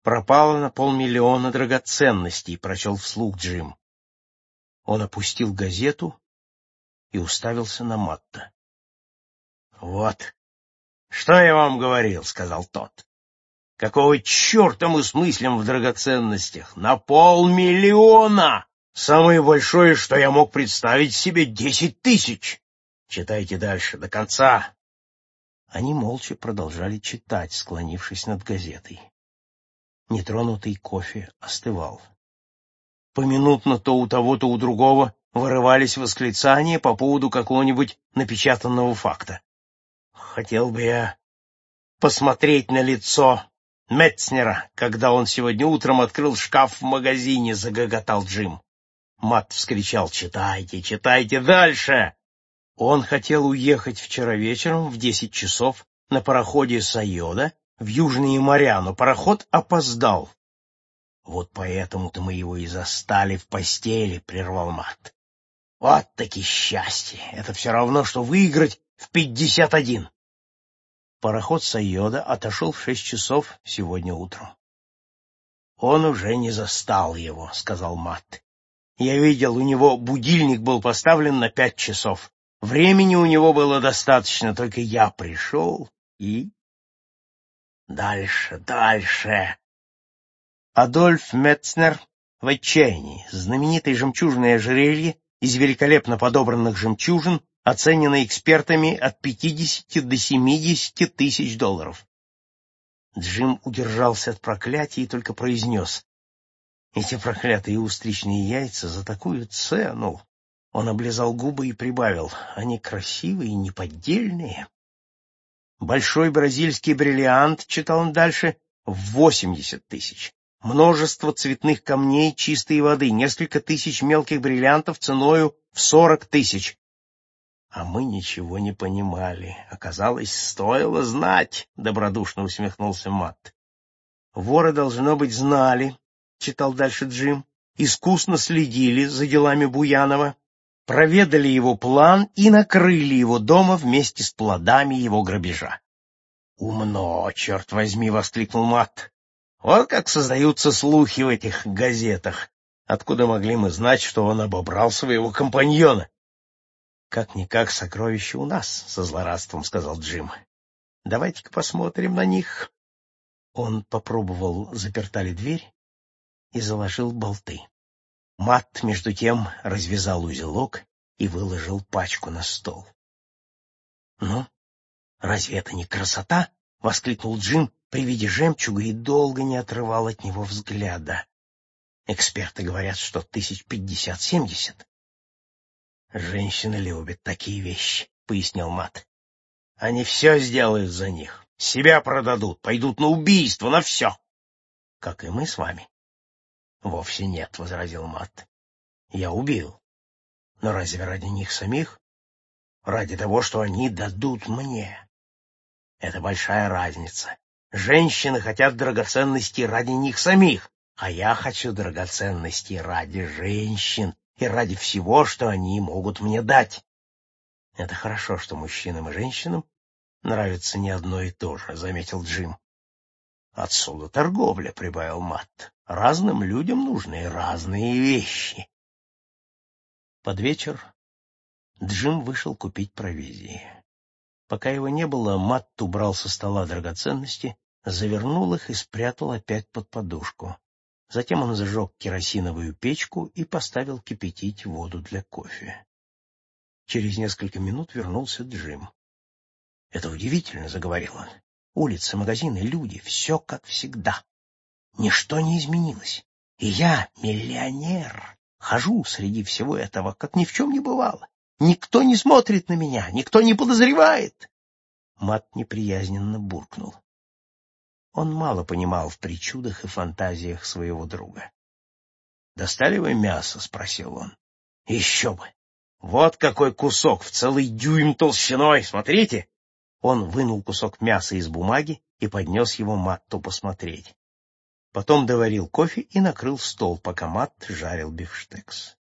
пропало на 500 000 драгоценностей, прочел вслух Джим. Он опустил газету и уставился на Матта. — Вот, что я вам говорил, — сказал тот. — Какого черта мы смыслим в драгоценностях? На 500 000! Самое большое, что я мог представить себе, 10 000. Читайте дальше, до конца. Они молча продолжали читать, склонившись над газетой. Нетронутый кофе остывал. Поминутно то у того, то у другого вырывались восклицания по поводу какого-нибудь напечатанного факта. Хотел бы я посмотреть на лицо Метцнера, когда он сегодня утром открыл шкаф в магазине, — загоготал Джим. Матт вскричал: «Читайте, читайте дальше!» Он хотел уехать вчера вечером в 10 часов на пароходе «Сайода» в Южные моря, но пароход опоздал. «Вот поэтому-то мы его и застали в постели», — прервал Матт. «Вот-таки счастье! Это все равно, что выиграть в 51. Пароход «Сайода» отошел в 6 часов сегодня утром. «Он уже не застал его», — сказал Матт. «Я видел, у него будильник был поставлен на 5 часов. Времени у него было достаточно, только я пришел и...» Дальше, дальше. Адольф Метцнер в отчаянии. Знаменитое жемчужное ожерелье из великолепно подобранных жемчужин оценено экспертами от 50 до 70 тысяч долларов. Джим удержался от проклятия и только произнес: «Эти проклятые устричные яйца за такую цену!» Он облизал губы и прибавил: «Они красивые и неподдельные». «Большой бразильский бриллиант», — читал он дальше, — в 80 тысяч. Множество цветных камней чистой воды, несколько тысяч мелких бриллиантов ценою в 40 тысяч. А мы ничего не понимали. Оказалось, стоило знать, — добродушно усмехнулся Матт. «Воры, должно быть, знали», — читал дальше Джим, — «искусно следили за делами Буянова, проведали его план и накрыли его дома вместе с плодами его грабежа». «Умно, черт возьми!» — воскликнул Матт. «Вот как создаются слухи в этих газетах. Откуда могли мы знать, что он обобрал своего компаньона?» «Как-никак сокровища у нас», — со злорадством сказал Джим. «Давайте-ка посмотрим на них». Он попробовал, заперта ли дверь, и заложил болты. Матт, между тем, развязал узелок и выложил пачку на стол. «Ну, разве это не красота?» — воскликнул Джим при виде жемчуга и долго не отрывал от него взгляда. «Эксперты говорят, что 50-70. «Женщины любят такие вещи», — пояснил Матт. «Они все сделают за них, себя продадут, пойдут на убийство, на все». «Как и мы с вами». «Вовсе нет», — возразил Матт. «Я убил. Но разве ради них самих? Ради того, что они дадут мне. Это большая разница. Женщины хотят драгоценностей ради них самих, а я хочу драгоценностей ради женщин и ради всего, что они могут мне дать». «Это хорошо, что мужчинам и женщинам нравится не одно и то же», — заметил Джим. «Отсюда торговля», — прибавил Матт. «Разным людям нужны разные вещи». Под вечер Джим вышел купить провизии. Пока его не было, Матт убрал со стола драгоценности, завернул их и спрятал опять под подушку. Затем он зажег керосиновую печку и поставил кипятить воду для кофе. Через несколько минут вернулся Джим. «Это удивительно», — заговорил он. «Улицы, магазины, люди — все как всегда. Ничто не изменилось. И я, миллионер, хожу среди всего этого, как ни в чем не бывало. Никто не смотрит на меня, никто не подозревает». Матт неприязненно буркнул. Он мало понимал в причудах и фантазиях своего друга. «Достали вы мясо?» — спросил он. «Еще бы! Вот какой кусок в целый дюйм толщиной! Смотрите!» Он вынул кусок мяса из бумаги и поднес его Матту посмотреть. Потом доварил кофе и накрыл стол, пока Матт жарил бифштекс.